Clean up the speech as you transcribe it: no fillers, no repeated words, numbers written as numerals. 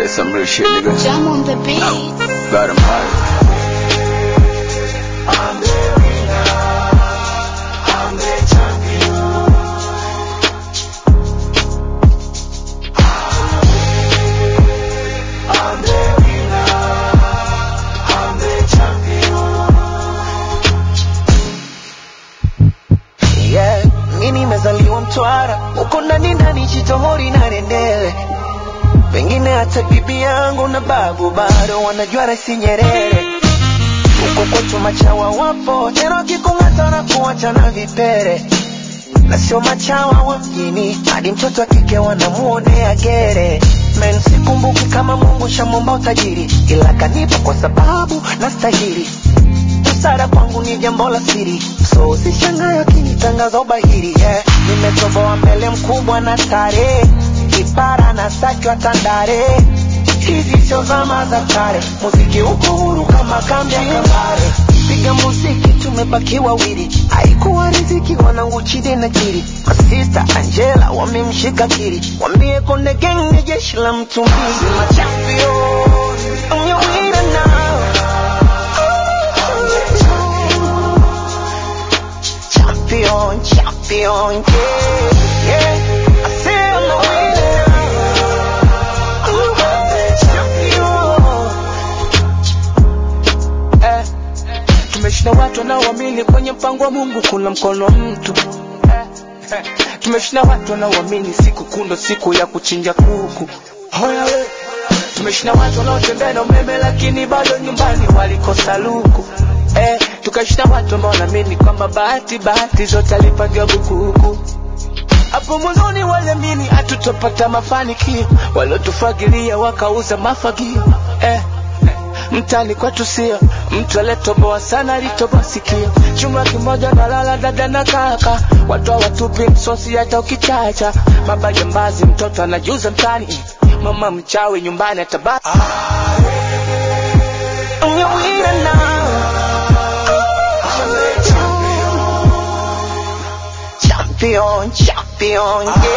That's some real shit, nigga. Jam on the beat. Got him high. I'm the winner. I'm the champion. I'm the winner. I'm the champion. Yeah, mimi nimezaliwa Mtwara, uko ndani ndani Chitohori na Rendele. Pengine hata bibi yangu na babu bado wanajua Rais Nyerere. Uko kwetu machawa wapo, tena kikung'ata na kuacha na vipere. Na sio machawa wa mjini, hadi mtoto wa kike wanamuonea gere. Men sikumbuki kama Mungu shamomba utajiri, ila kanipa kwa sababu nastahili. Busara kwangu ni jambo la siri, so usishangae ukinitangaza ubahiri. Yeah, nimetoboa mbele mkubwa na tare, kipara na sakwa tandare. Hizi sio zama za kale, muziki uko huru kama kambi ya Kambare. Piga muziki tumebaki wawili, haikuwa riziki wanangu Chide na Kiri. My sister Angela wamemshika Kiri, wambie Konde Gang ni jeshi la mtu mbili. I'm a champion, I'm your winner now. Champion, champion, yeah, yeah. I say I'm a winner now. I'm the champion. Tumeshinda watu wanaoamini kwenye mpango wa Mungu kuna mkono wa mtu. Tumeshinda watu wanaoamini siku kundo siku ya kuchinja kuku. Hoya we. Tumeshinda watu wanaotembea na umeme lakini bado nyumbani walikosa luku. Tukashinda watu ambao wanaamini kwamba bahati zote alipangia bukuku. Hapo mwanzoni waliamini hatutopata mafanikio, waliotufagilia wakauza mafagio. Mtani kwetu sio mtu aliyetoboa sana, alitoboa sikio. Chuma kimoja na lala dada na kaka, watu hawatupi msosi hata ukichacha. Baba jambazi mtoto anajuza mtani, mama mchawi nyumbani atabaki. I'm your winner now. Champion, champion, yeah.